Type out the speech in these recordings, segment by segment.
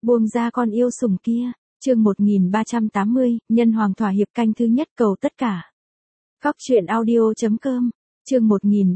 Buông ra con yêu sủng kia, chương 1380, nhân hoàng thỏa hiệp canh thứ nhất cầu tất cả. Góc truyện audio.com, chương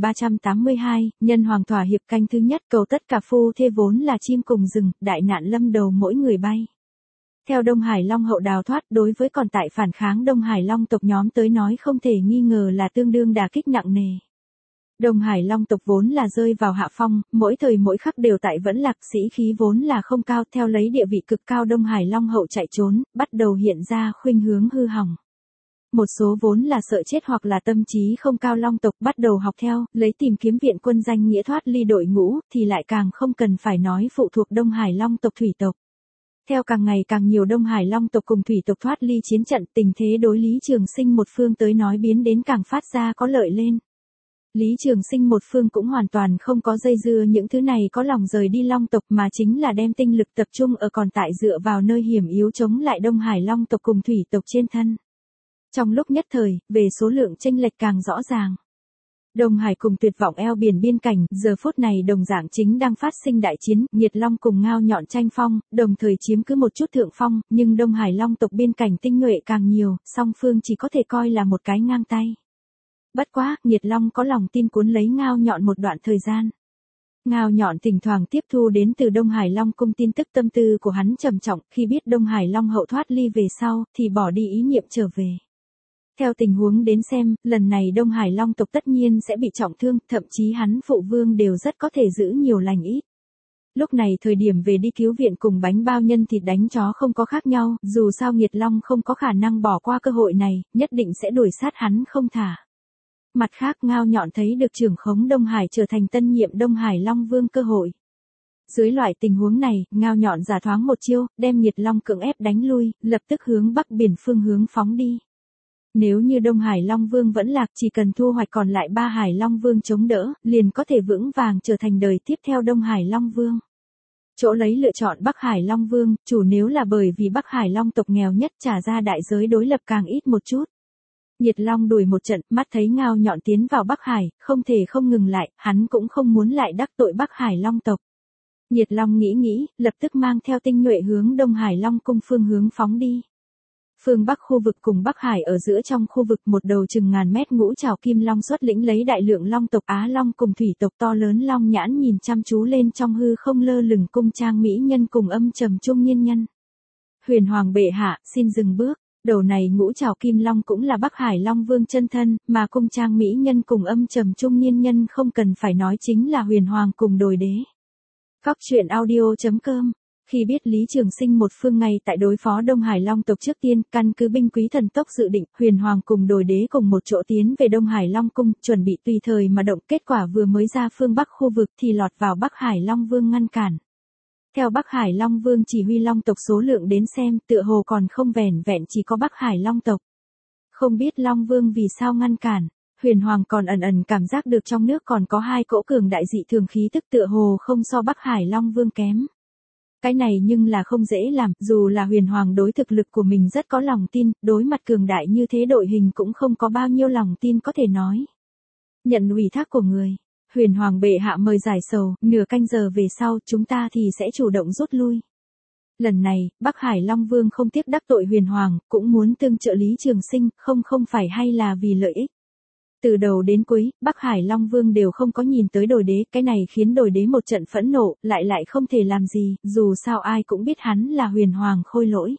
1382, nhân hoàng thỏa hiệp canh thứ nhất cầu tất cả phu thê vốn là chim cùng rừng, đại nạn lâm đầu mỗi người bay. Theo Đông Hải Long hậu đào thoát đối với còn tại phản kháng Đông Hải Long tộc nhóm tới nói không thể nghi ngờ là tương đương đả kích nặng nề. Đông Hải Long tộc vốn là rơi vào hạ phong, mỗi thời mỗi khắc đều tại vẫn lạc, sĩ khí vốn là không cao, theo lấy địa vị cực cao Đông Hải Long hậu chạy trốn, bắt đầu hiện ra khuynh hướng hư hỏng. Một số vốn là sợ chết hoặc là tâm trí không cao Long tộc bắt đầu học theo, lấy tìm kiếm viện quân danh nghĩa thoát ly đội ngũ, thì lại càng không cần phải nói phụ thuộc Đông Hải Long tộc thủy tộc. Theo càng ngày càng nhiều Đông Hải Long tộc cùng thủy tộc thoát ly chiến trận, tình thế đối Lý Trường Sinh một phương tới nói biến đến càng phát ra có lợi lên. Lý Trường Sinh một phương cũng hoàn toàn không có dây dưa những thứ này có lòng rời đi Long tộc mà chính là đem tinh lực tập trung ở còn tại dựa vào nơi hiểm yếu chống lại Đông Hải Long tộc cùng thủy tộc trên thân. Trong lúc nhất thời, về số lượng chênh lệch càng rõ ràng. Đông Hải cùng tuyệt vọng eo biển biên cảnh, giờ phút này đồng dạng chính đang phát sinh đại chiến, Nhiệt Long cùng Ngao Nhọn tranh phong, đồng thời chiếm cứ một chút thượng phong, nhưng Đông Hải Long tộc biên cảnh tinh nhuệ càng nhiều, song phương chỉ có thể coi là một cái ngang tay. Bất quá, Nhiệt Long có lòng tin cuốn lấy Ngao Nhọn một đoạn thời gian. Ngao Nhọn thỉnh thoảng tiếp thu đến từ Đông Hải Long cung tin tức, tâm tư của hắn trầm trọng, khi biết Đông Hải Long hậu thoát ly về sau, thì bỏ đi ý niệm trở về. Theo tình huống đến xem, lần này Đông Hải Long tộc tất nhiên sẽ bị trọng thương, thậm chí hắn phụ vương đều rất có thể giữ nhiều lành ít. Lúc này thời điểm về đi cứu viện cùng bánh bao nhân thịt đánh chó không có khác nhau, dù sao Nhiệt Long không có khả năng bỏ qua cơ hội này, nhất định sẽ đuổi sát hắn không thả. Mặt khác, Ngao Nhọn thấy được trưởng khống Đông Hải trở thành tân nhiệm Đông Hải Long Vương cơ hội. Dưới loại tình huống này, Ngao Nhọn giả thoáng một chiêu, đem Nhiệt Long cưỡng ép đánh lui, lập tức hướng bắc biển phương hướng phóng đi. Nếu như Đông Hải Long Vương vẫn lạc, chỉ cần thu hoạch còn lại 3 Hải Long Vương chống đỡ, liền có thể vững vàng trở thành đời tiếp theo Đông Hải Long Vương. Chỗ lấy lựa chọn Bắc Hải Long Vương, chủ nếu là bởi vì Bắc Hải Long tộc nghèo nhất trả ra đại giới đối lập càng ít một chút. Nhiệt Long đuổi một trận, mắt thấy Ngao Nhọn tiến vào Bắc Hải, không thể không ngừng lại, hắn cũng không muốn lại đắc tội Bắc Hải Long tộc. Nhiệt Long nghĩ, lập tức mang theo tinh nhuệ hướng Đông Hải Long cung phương hướng phóng đi. Phương Bắc khu vực cùng Bắc Hải ở giữa trong khu vực một đầu chừng ngàn mét ngũ trảo kim long xuất lĩnh lấy đại lượng long tộc Á Long cùng thủy tộc to lớn long nhãn nhìn chăm chú lên trong hư không lơ lửng cung trang mỹ nhân cùng âm trầm trung niên nhân. Huyền Hoàng bệ hạ, xin dừng bước. Đầu này ngũ trảo kim long cũng là Bắc Hải Long Vương chân thân, mà cung trang mỹ nhân cùng âm trầm trung niên nhân không cần phải nói chính là Huyền Hoàng cùng Đồi Đế. Góc truyện audio.com. Khi biết Lý Trường Sinh một phương ngay tại đối phó Đông Hải Long tộc trước tiên, căn cứ binh quý thần tốc dự định, Huyền Hoàng cùng Đồi Đế cùng một chỗ tiến về Đông Hải Long cung, chuẩn bị tùy thời mà động, kết quả vừa mới ra phương Bắc khu vực thì lọt vào Bắc Hải Long Vương ngăn cản. Theo Bắc Hải Long Vương chỉ huy Long tộc số lượng đến xem, tựa hồ còn không vẻn vẹn chỉ có Bắc Hải Long tộc. Không biết Long Vương vì sao ngăn cản, Huyền Hoàng còn ẩn ẩn cảm giác được trong nước còn có 2 cỗ cường đại dị thường khí tức tựa hồ không so Bắc Hải Long Vương kém. Cái này nhưng là không dễ làm, dù là Huyền Hoàng đối thực lực của mình rất có lòng tin, đối mặt cường đại như thế đội hình cũng không có bao nhiêu lòng tin có thể nói. Nhận ủy thác của người. Huyền Hoàng bệ hạ mời giải sầu, nửa canh giờ về sau chúng ta thì sẽ chủ động rút lui. Lần này, Bắc Hải Long Vương không tiếc đắc tội Huyền Hoàng, cũng muốn tương trợ Lý Trường Sinh, không phải hay là vì lợi ích. Từ đầu đến cuối, Bắc Hải Long Vương đều không có nhìn tới Đồi Đế, cái này khiến Đồi Đế một trận phẫn nộ, lại không thể làm gì, dù sao ai cũng biết hắn là Huyền Hoàng khôi lỗi.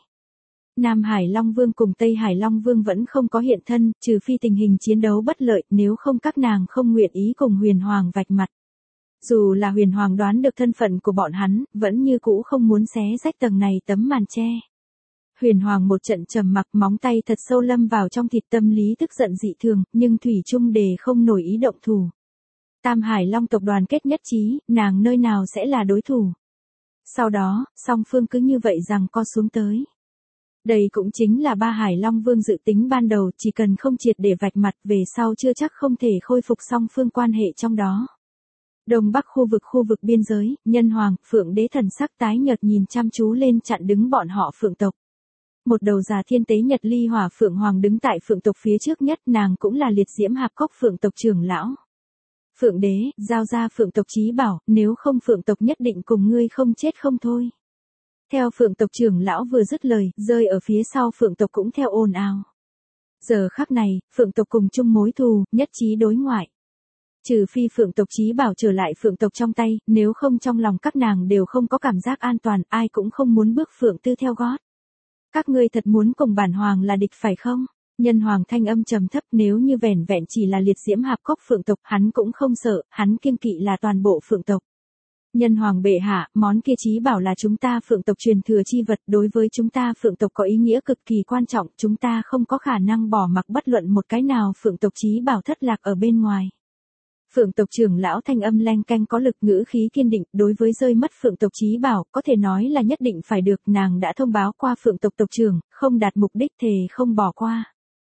Nam Hải Long Vương cùng Tây Hải Long Vương vẫn không có hiện thân, trừ phi tình hình chiến đấu bất lợi, nếu không các nàng không nguyện ý cùng Huyền Hoàng vạch mặt. Dù là Huyền Hoàng đoán được thân phận của bọn hắn, vẫn như cũ không muốn xé rách tầng này tấm màn che. Huyền Hoàng một trận trầm mặc, móng tay thật sâu lâm vào trong thịt, tâm lý tức giận dị thường, nhưng thủy chung đề không nổi ý động thủ. Tam Hải Long tộc đoàn kết nhất trí, nàng nơi nào sẽ là đối thủ. Sau đó, song phương cứ như vậy rằng co xuống tới. Đây cũng chính là 3 Hải Long Vương dự tính ban đầu, chỉ cần không triệt để vạch mặt về sau chưa chắc không thể khôi phục song phương quan hệ trong đó. Đông Bắc khu vực biên giới, Nhân Hoàng, Phượng Đế thần sắc tái nhợt nhìn chăm chú lên chặn đứng bọn họ Phượng tộc. Một đầu già thiên tế Nhật Ly Hỏa Phượng Hoàng đứng tại Phượng tộc phía trước nhất, nàng cũng là liệt diễm hạp cốc Phượng tộc trưởng lão. Phượng Đế, giao ra Phượng tộc chí bảo, nếu không Phượng tộc nhất định cùng ngươi không chết không thôi. Theo Phượng tộc trưởng lão vừa dứt lời, rơi ở phía sau Phượng tộc cũng theo ồn ào. Giờ khắc này, Phượng tộc cùng chung mối thù, nhất trí đối ngoại. Trừ phi Phượng tộc Chí Bảo trở lại Phượng tộc trong tay, nếu không trong lòng các nàng đều không có cảm giác an toàn, ai cũng không muốn bước Phượng Tư theo gót. Các ngươi thật muốn cùng bản hoàng là địch phải không? Nhân hoàng thanh âm trầm thấp, nếu như vẻn vẹn chỉ là liệt diễm hạp cốc Phượng tộc, hắn cũng không sợ, hắn kiêng kỵ là toàn bộ Phượng tộc. Nhân hoàng bệ hạ, món kia Chí Bảo là chúng ta Phượng tộc truyền thừa chi vật, đối với chúng ta Phượng tộc có ý nghĩa cực kỳ quan trọng, chúng ta không có khả năng bỏ mặc bất luận một cái nào Phượng tộc Chí Bảo thất lạc ở bên ngoài. Phượng tộc trưởng lão thanh âm leng keng có lực, ngữ khí kiên định, đối với rơi mất Phượng tộc Chí Bảo, có thể nói là nhất định phải được, nàng đã thông báo qua Phượng tộc tộc trưởng, không đạt mục đích thề không bỏ qua.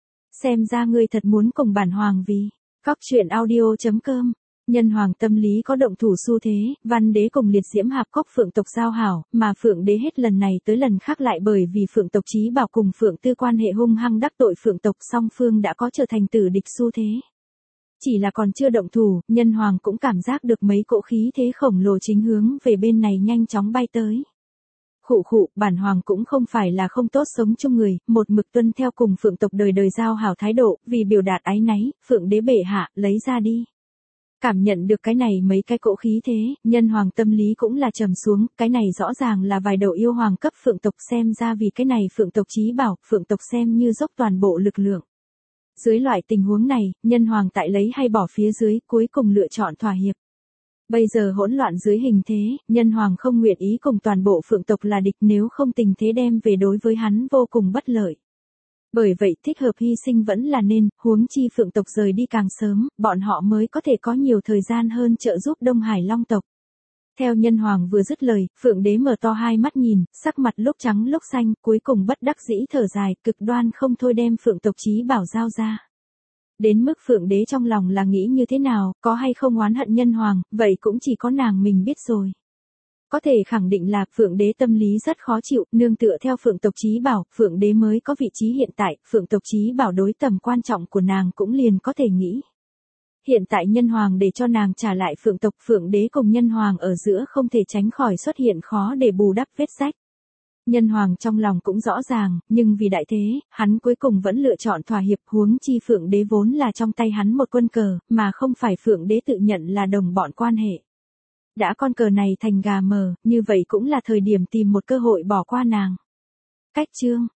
Xem ra ngươi thật muốn cùng bản hoàng vì. Cóc truyện audio.com. Nhân hoàng tâm lý có động thủ xu thế, văn đế cùng liệt diễm hạp cốc Phượng tộc giao hảo, mà Phượng đế hết lần này tới lần khác lại bởi vì Phượng tộc Chí Bảo cùng Phượng Tư quan hệ hung hăng đắc tội Phượng tộc, song phương đã có trở thành tử địch xu thế. Chỉ là còn chưa động thủ, nhân hoàng cũng cảm giác được mấy cỗ khí thế khổng lồ chính hướng về bên này nhanh chóng bay tới. Khụ khụ, bản hoàng cũng không phải là không tốt sống chung người, một mực tuân theo cùng Phượng tộc đời đời giao hảo thái độ, vì biểu đạt áy náy, Phượng đế bệ hạ, lấy ra đi. Cảm nhận được cái này mấy cái cỗ khí thế, nhân hoàng tâm lý cũng là trầm xuống, cái này rõ ràng là vài đầu yêu hoàng cấp Phượng tộc, xem ra vì cái này Phượng tộc Chí Bảo, Phượng tộc xem như dốc toàn bộ lực lượng. Dưới loại tình huống này, nhân hoàng tại lấy hay bỏ phía dưới, cuối cùng lựa chọn thỏa hiệp. Bây giờ hỗn loạn dưới hình thế, nhân hoàng không nguyện ý cùng toàn bộ Phượng tộc là địch, nếu không tình thế đem về đối với hắn vô cùng bất lợi. Bởi vậy thích hợp hy sinh vẫn là nên, huống chi Phượng tộc rời đi càng sớm, bọn họ mới có thể có nhiều thời gian hơn trợ giúp Đông Hải Long tộc. Theo nhân hoàng vừa dứt lời, Phượng đế mở to hai mắt nhìn, sắc mặt lúc trắng lúc xanh, cuối cùng bất đắc dĩ thở dài, cực đoan không thôi đem Phượng tộc Chí Bảo giao ra. Đến mức Phượng đế trong lòng là nghĩ như thế nào, có hay không oán hận nhân hoàng, vậy cũng chỉ có nàng mình biết rồi. Có thể khẳng định là Phượng đế tâm lý rất khó chịu, nương tựa theo Phượng tộc Chí Bảo, Phượng đế mới có vị trí hiện tại, Phượng tộc Chí Bảo đối tầm quan trọng của nàng cũng liền có thể nghĩ. Hiện tại nhân hoàng để cho nàng trả lại Phượng tộc, Phượng đế cùng nhân hoàng ở giữa không thể tránh khỏi xuất hiện khó để bù đắp vết rách. Nhân hoàng trong lòng cũng rõ ràng, nhưng vì đại thế, hắn cuối cùng vẫn lựa chọn thỏa hiệp, huống chi Phượng đế vốn là trong tay hắn một quân cờ, mà không phải Phượng đế tự nhận là đồng bọn quan hệ. Đã con cờ này thành gà mờ, như vậy cũng là thời điểm tìm một cơ hội bỏ qua nàng. Cách chương